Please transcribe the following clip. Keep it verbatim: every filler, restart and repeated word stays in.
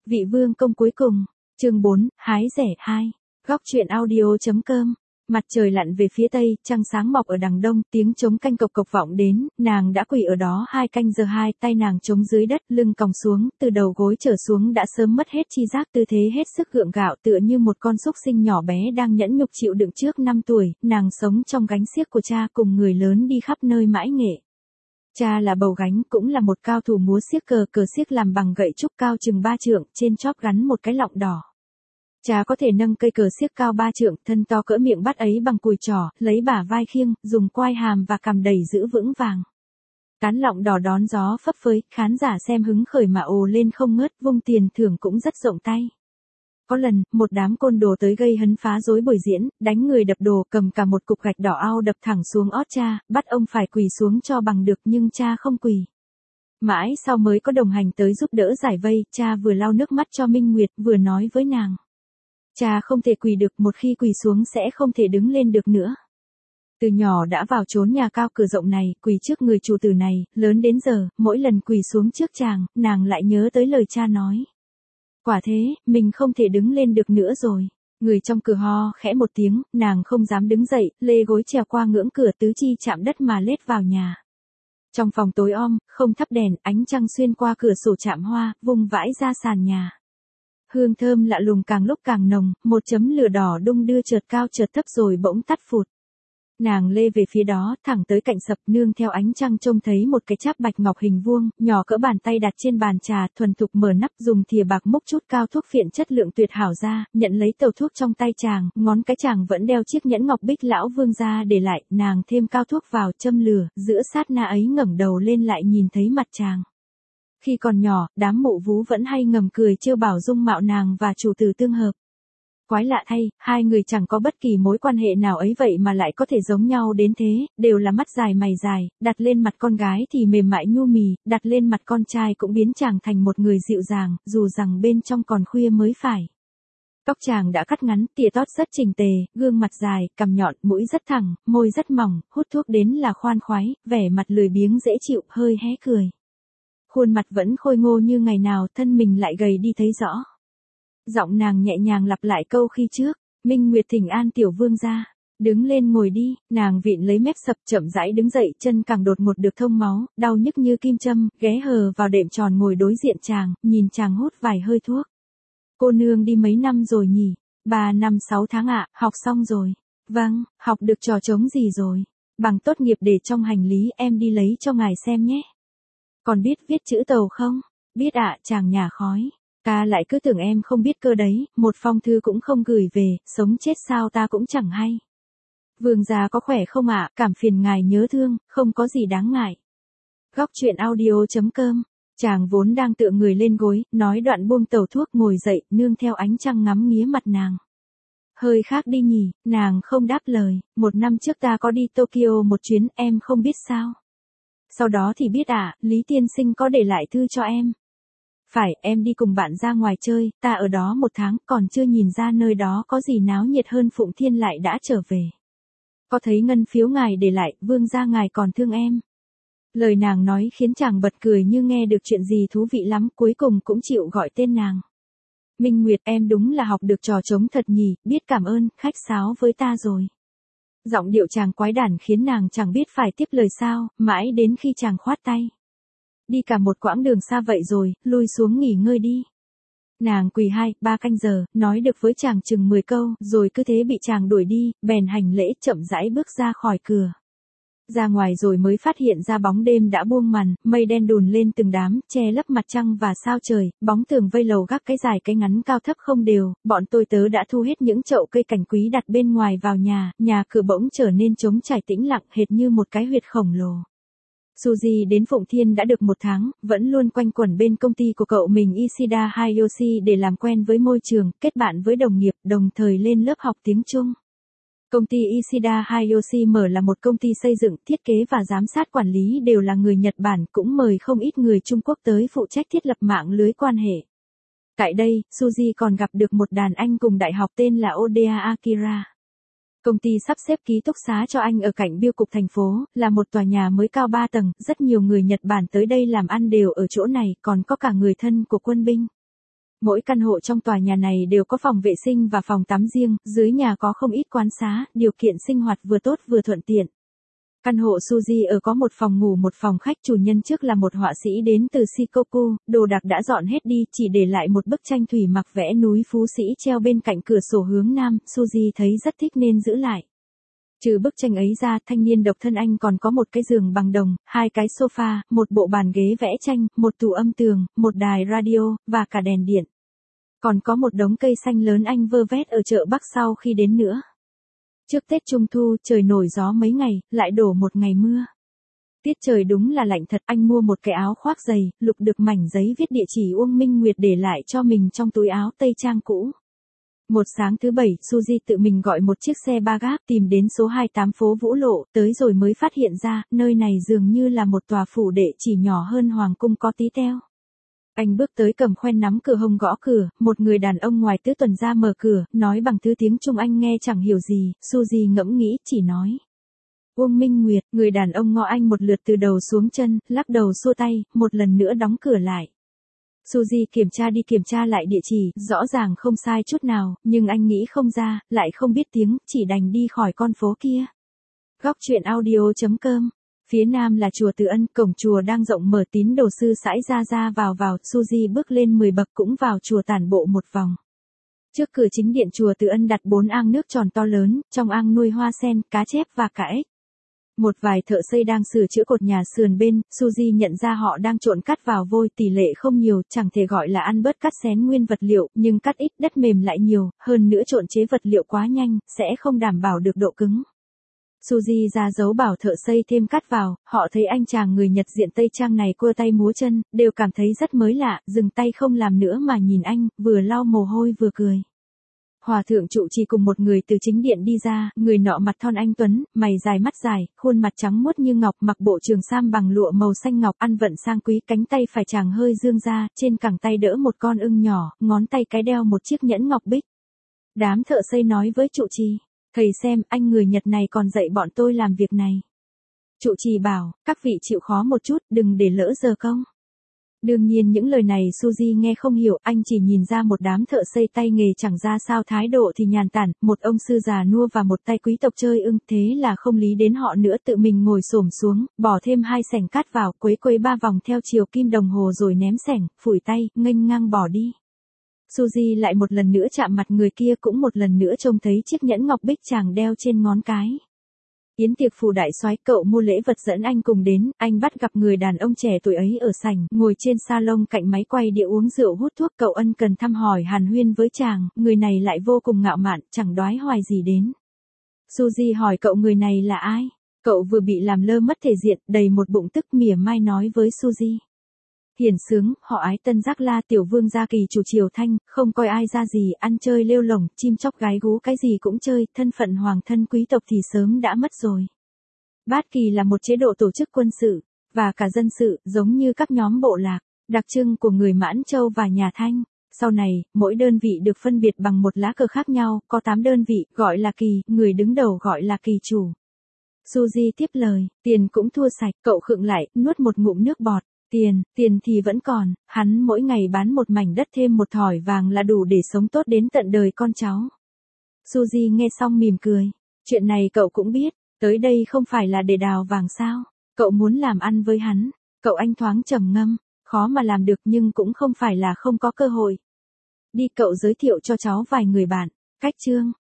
Vị vương công cuối cùng, chương bốn, hái rẻ hai. Góc truyện audio.com. Mặt trời lặn về phía tây, trăng sáng mọc ở đằng đông, tiếng trống canh cộc cộc vọng đến, nàng đã quỳ ở đó hai canh giờ hai, tay nàng chống dưới đất, lưng còng xuống, từ đầu gối trở xuống đã sớm mất hết chi giác, tư thế hết sức gượng gạo tựa như một con súc sinh nhỏ bé đang nhẫn nhục chịu đựng trước năm tuổi, nàng sống trong gánh xiếc của cha cùng người lớn đi khắp nơi mãi nghệ. Cha là bầu gánh, cũng là một cao thủ múa xiếc cờ, cờ xiếc làm bằng gậy trúc cao chừng ba trượng, trên chóp gắn một cái lọng đỏ. Cha có thể nâng cây cờ xiếc cao ba trượng, thân to cỡ miệng bát ấy bằng cùi trỏ, lấy bả vai khiêng, dùng quai hàm và cằm đẩy giữ vững vàng. Cán lọng đỏ đón gió phấp phới, khán giả xem hứng khởi mà ồ lên không ngớt, vung tiền thưởng cũng rất rộng tay. Có lần, một đám côn đồ tới gây hấn phá rối buổi diễn, đánh người đập đồ, cầm cả một cục gạch đỏ ao đập thẳng xuống ót cha, bắt ông phải quỳ xuống cho bằng được, nhưng cha không quỳ. Mãi sau mới có đồng hành tới giúp đỡ giải vây, cha vừa lau nước mắt cho Minh Nguyệt, vừa nói với nàng. Cha không thể quỳ được, một khi quỳ xuống sẽ không thể đứng lên được nữa. Từ nhỏ đã vào chốn nhà cao cửa rộng này, quỳ trước người chủ tử này, lớn đến giờ, mỗi lần quỳ xuống trước chàng, nàng lại nhớ tới lời cha nói. Quả thế, mình không thể đứng lên được nữa rồi. Người trong cửa ho khẽ một tiếng, nàng không dám đứng dậy, lê gối trèo qua ngưỡng cửa, tứ chi chạm đất mà lết vào nhà. Trong phòng tối om, không thắp đèn, ánh trăng xuyên qua cửa sổ chạm hoa, vung vãi ra sàn nhà. Hương thơm lạ lùng càng lúc càng nồng, một chấm lửa đỏ đung đưa chợt cao chợt thấp rồi bỗng tắt phụt. Nàng lê về phía đó, thẳng tới cạnh sập, nương theo ánh trăng trông thấy một cái cháp bạch ngọc hình vuông, nhỏ cỡ bàn tay đặt trên bàn trà, thuần thục mở nắp, dùng thìa bạc múc chút cao thuốc phiện chất lượng tuyệt hảo ra, nhận lấy tàu thuốc trong tay chàng, ngón cái chàng vẫn đeo chiếc nhẫn ngọc bích lão vương gia để lại, nàng thêm cao thuốc vào, châm lửa, giữa sát na ấy ngẩng đầu lên lại nhìn thấy mặt chàng. Khi còn nhỏ, đám mụ vú vẫn hay ngầm cười trêu bảo dung mạo nàng và chủ tử tương hợp. Quái lạ thay, hai người chẳng có bất kỳ mối quan hệ nào ấy vậy mà lại có thể giống nhau đến thế, đều là mắt dài mày dài, đặt lên mặt con gái thì mềm mại nhu mì, đặt lên mặt con trai cũng biến chàng thành một người dịu dàng, dù rằng bên trong còn khuya mới phải. Tóc chàng đã cắt ngắn, tỉa tót rất chỉnh tề, gương mặt dài, cằm nhọn, mũi rất thẳng, môi rất mỏng, hút thuốc đến là khoan khoái, vẻ mặt lười biếng dễ chịu, hơi hé cười. Khuôn mặt vẫn khôi ngô như ngày nào, thân mình lại gầy đi thấy rõ. Giọng nàng nhẹ nhàng lặp lại câu khi trước, Minh Nguyệt thỉnh an tiểu vương gia, đứng lên ngồi đi, nàng vịn lấy mép sập chậm rãi đứng dậy, chân càng đột ngột được thông máu, đau nhức như kim châm, ghé hờ vào đệm tròn ngồi đối diện chàng, nhìn chàng hút vài hơi thuốc. Cô nương đi mấy năm rồi nhỉ? Ba năm sáu tháng ạ, học xong rồi. Vâng, học được trò trống gì rồi? Bằng tốt nghiệp để trong hành lý, em đi lấy cho ngài xem nhé. Còn biết viết chữ tàu không? Biết ạ, chàng nhả khói. Ta lại cứ tưởng em không biết cơ đấy, một phong thư cũng không gửi về, sống chết sao ta cũng chẳng hay. Vương gia có khỏe không ạ, cảm phiền ngài nhớ thương, không có gì đáng ngại. Góc truyện audio.com. Chàng vốn đang tựa người lên gối, nói đoạn buông tàu thuốc ngồi dậy, nương theo ánh trăng ngắm nghía mặt nàng. Hơi khác đi nhỉ, nàng không đáp lời, một năm trước ta có đi Tokyo một chuyến, em không biết sao. Sau đó thì biết ạ, à, Lý tiên sinh có để lại thư cho em. Phải, em đi cùng bạn ra ngoài chơi, ta ở đó một tháng, còn chưa nhìn ra nơi đó có gì náo nhiệt hơn Phụng Thiên lại đã trở về. Có thấy ngân phiếu ngài để lại, vương gia ngài còn thương em. Lời nàng nói khiến chàng bật cười như nghe được chuyện gì thú vị lắm, cuối cùng cũng chịu gọi tên nàng. Minh Nguyệt, em đúng là học được trò trống thật nhỉ, biết cảm ơn, khách sáo với ta rồi. Giọng điệu chàng quái đản khiến nàng chẳng biết phải tiếp lời sao, mãi đến khi chàng khoát tay. Đi cả một quãng đường xa vậy rồi, lui xuống nghỉ ngơi đi. Nàng quỳ hai, ba canh giờ, nói được với chàng chừng mười câu, rồi cứ thế bị chàng đuổi đi, bèn hành lễ chậm rãi bước ra khỏi cửa. Ra ngoài rồi mới phát hiện ra bóng đêm đã buông màn, mây đen đùn lên từng đám, che lấp mặt trăng và sao trời, bóng tường vây lầu gác cái dài cái ngắn cao thấp không đều, bọn tôi tớ đã thu hết những chậu cây cảnh quý đặt bên ngoài vào nhà, nhà cửa bỗng trở nên trống trải tĩnh lặng hệt như một cái huyệt khổng lồ. Suzy đến Phụng Thiên đã được một tháng, vẫn luôn quanh quẩn bên công ty của cậu mình Ishida Hayashi để làm quen với môi trường, kết bạn với đồng nghiệp, đồng thời lên lớp học tiếng Trung. Công ty Ishida Hayashi mở là một công ty xây dựng, thiết kế và giám sát quản lý đều là người Nhật Bản, cũng mời không ít người Trung Quốc tới phụ trách thiết lập mạng lưới quan hệ. Tại đây, Suzy còn gặp được một đàn anh cùng đại học tên là Oda Akira. Công ty sắp xếp ký túc xá cho anh ở cạnh bưu cục thành phố, là một tòa nhà mới cao ba tầng, rất nhiều người Nhật Bản tới đây làm ăn đều ở chỗ này, còn có cả người thân của quân binh. Mỗi căn hộ trong tòa nhà này đều có phòng vệ sinh và phòng tắm riêng, dưới nhà có không ít quán xá, điều kiện sinh hoạt vừa tốt vừa thuận tiện. Căn hộ Suzy ở có một phòng ngủ một phòng khách, chủ nhân trước là một họa sĩ đến từ Shikoku, đồ đạc đã dọn hết đi, chỉ để lại một bức tranh thủy mặc vẽ núi Phú Sĩ treo bên cạnh cửa sổ hướng nam, Suzy thấy rất thích nên giữ lại. Trừ bức tranh ấy ra, thanh niên độc thân anh còn có một cái giường bằng đồng, hai cái sofa, một bộ bàn ghế vẽ tranh, một tủ âm tường, một đài radio, và cả đèn điện. Còn có một đống cây xanh lớn anh vơ vét ở chợ Bắc sau khi đến nữa. Trước Tết Trung Thu, trời nổi gió mấy ngày, lại đổ một ngày mưa. Tiết trời đúng là lạnh thật, anh mua một cái áo khoác dày, lục được mảnh giấy viết địa chỉ Uông Minh Nguyệt để lại cho mình trong túi áo tây trang cũ. Một sáng thứ bảy, Suzy tự mình gọi một chiếc xe ba gác tìm đến số hai mươi tám phố Vũ Lộ, tới rồi mới phát hiện ra, nơi này dường như là một tòa phủ đệ chỉ nhỏ hơn Hoàng cung có tí teo. Anh bước tới cầm khoen nắm cửa hông gõ cửa, một người đàn ông ngoài tứ tuần ra mở cửa, nói bằng thứ tiếng Trung anh nghe chẳng hiểu gì, Suzy ngẫm nghĩ, chỉ nói. Uông Minh Nguyệt, người đàn ông ngó anh một lượt từ đầu xuống chân, lắc đầu xua tay, một lần nữa đóng cửa lại. Suzy kiểm tra đi kiểm tra lại địa chỉ, rõ ràng không sai chút nào, nhưng anh nghĩ không ra, lại không biết tiếng, chỉ đành đi khỏi con phố kia. Góc truyện audio chấm com. Phía nam là chùa Từ Ân, cổng chùa đang rộng mở, tín đồ sư sãi ra ra vào vào, Suzy bước lên mười bậc cũng vào chùa tản bộ một vòng. Trước cửa chính điện chùa Từ Ân đặt bốn ang nước tròn to lớn, trong ang nuôi hoa sen, cá chép và cả ếch. Một vài thợ xây đang sửa chữa cột nhà sườn bên, Suzy nhận ra họ đang trộn cắt vào vôi, tỷ lệ không nhiều, chẳng thể gọi là ăn bớt cắt xén nguyên vật liệu, nhưng cắt ít, đất mềm lại nhiều, hơn nữa trộn chế vật liệu quá nhanh, sẽ không đảm bảo được độ cứng. Suzy ra dấu bảo thợ xây thêm cắt vào, họ thấy anh chàng người Nhật diện Tây Trang này cua tay múa chân, đều cảm thấy rất mới lạ, dừng tay không làm nữa mà nhìn anh, vừa lau mồ hôi vừa cười. Hòa thượng trụ trì cùng một người từ chính điện đi ra, người nọ mặt thon anh tuấn, mày dài mắt dài, khuôn mặt trắng muốt như ngọc, mặc bộ trường sam bằng lụa màu xanh ngọc, ăn vận sang quý, cánh tay phải chàng hơi dương ra, trên cẳng tay đỡ một con ưng nhỏ, ngón tay cái đeo một chiếc nhẫn ngọc bích. Đám thợ xây nói với trụ trì, thầy xem, anh người Nhật này còn dạy bọn tôi làm việc này. Trụ trì bảo, các vị chịu khó một chút, đừng để lỡ giờ công. Đương nhiên những lời này Suzy nghe không hiểu, anh chỉ nhìn ra một đám thợ xây tay nghề chẳng ra sao, thái độ thì nhàn tản, một ông sư già nua và một tay quý tộc chơi ưng, thế là không lý đến họ nữa, tự mình ngồi xổm xuống, bỏ thêm hai xẻng cát vào, quấy quấy ba vòng theo chiều kim đồng hồ rồi ném xẻng, phủi tay, nghênh ngang bỏ đi. Suzy lại một lần nữa chạm mặt người kia, cũng một lần nữa trông thấy chiếc nhẫn ngọc bích chàng đeo trên ngón cái. Yến tiệc phủ đại soái, cậu mua lễ vật dẫn anh cùng đến, anh bắt gặp người đàn ông trẻ tuổi ấy ở sảnh, ngồi trên salon cạnh máy quay đĩa uống rượu hút thuốc, cậu ân cần thăm hỏi hàn huyên với chàng, người này lại vô cùng ngạo mạn, chẳng đoái hoài gì đến. Suzy hỏi cậu người này là ai? Cậu vừa bị làm lơ mất thể diện, đầy một bụng tức, mỉa mai nói với Suzy. Hiển sướng, họ ái Tân Giác La tiểu vương gia Kỳ chủ Triều Thanh, không coi ai ra gì, ăn chơi lêu lổng, chim chóc gái gú cái gì cũng chơi, thân phận hoàng thân quý tộc thì sớm đã mất rồi. Bát Kỳ là một chế độ tổ chức quân sự, và cả dân sự, giống như các nhóm bộ lạc, đặc trưng của người Mãn Châu và nhà Thanh. Sau này, mỗi đơn vị được phân biệt bằng một lá cờ khác nhau, có tám đơn vị, gọi là kỳ, người đứng đầu gọi là kỳ chủ. Suzy tiếp lời, tiền cũng thua sạch, cậu khựng lại, nuốt một ngụm nước bọt. Tiền, tiền thì vẫn còn, hắn mỗi ngày bán một mảnh đất thêm một thỏi vàng là đủ để sống tốt đến tận đời con cháu. Suzy nghe xong mỉm cười, chuyện này cậu cũng biết, tới đây không phải là để đào vàng sao, cậu muốn làm ăn với hắn, cậu anh thoáng trầm ngâm, khó mà làm được nhưng cũng không phải là không có cơ hội. Đi cậu giới thiệu cho cháu vài người bạn, cách chương.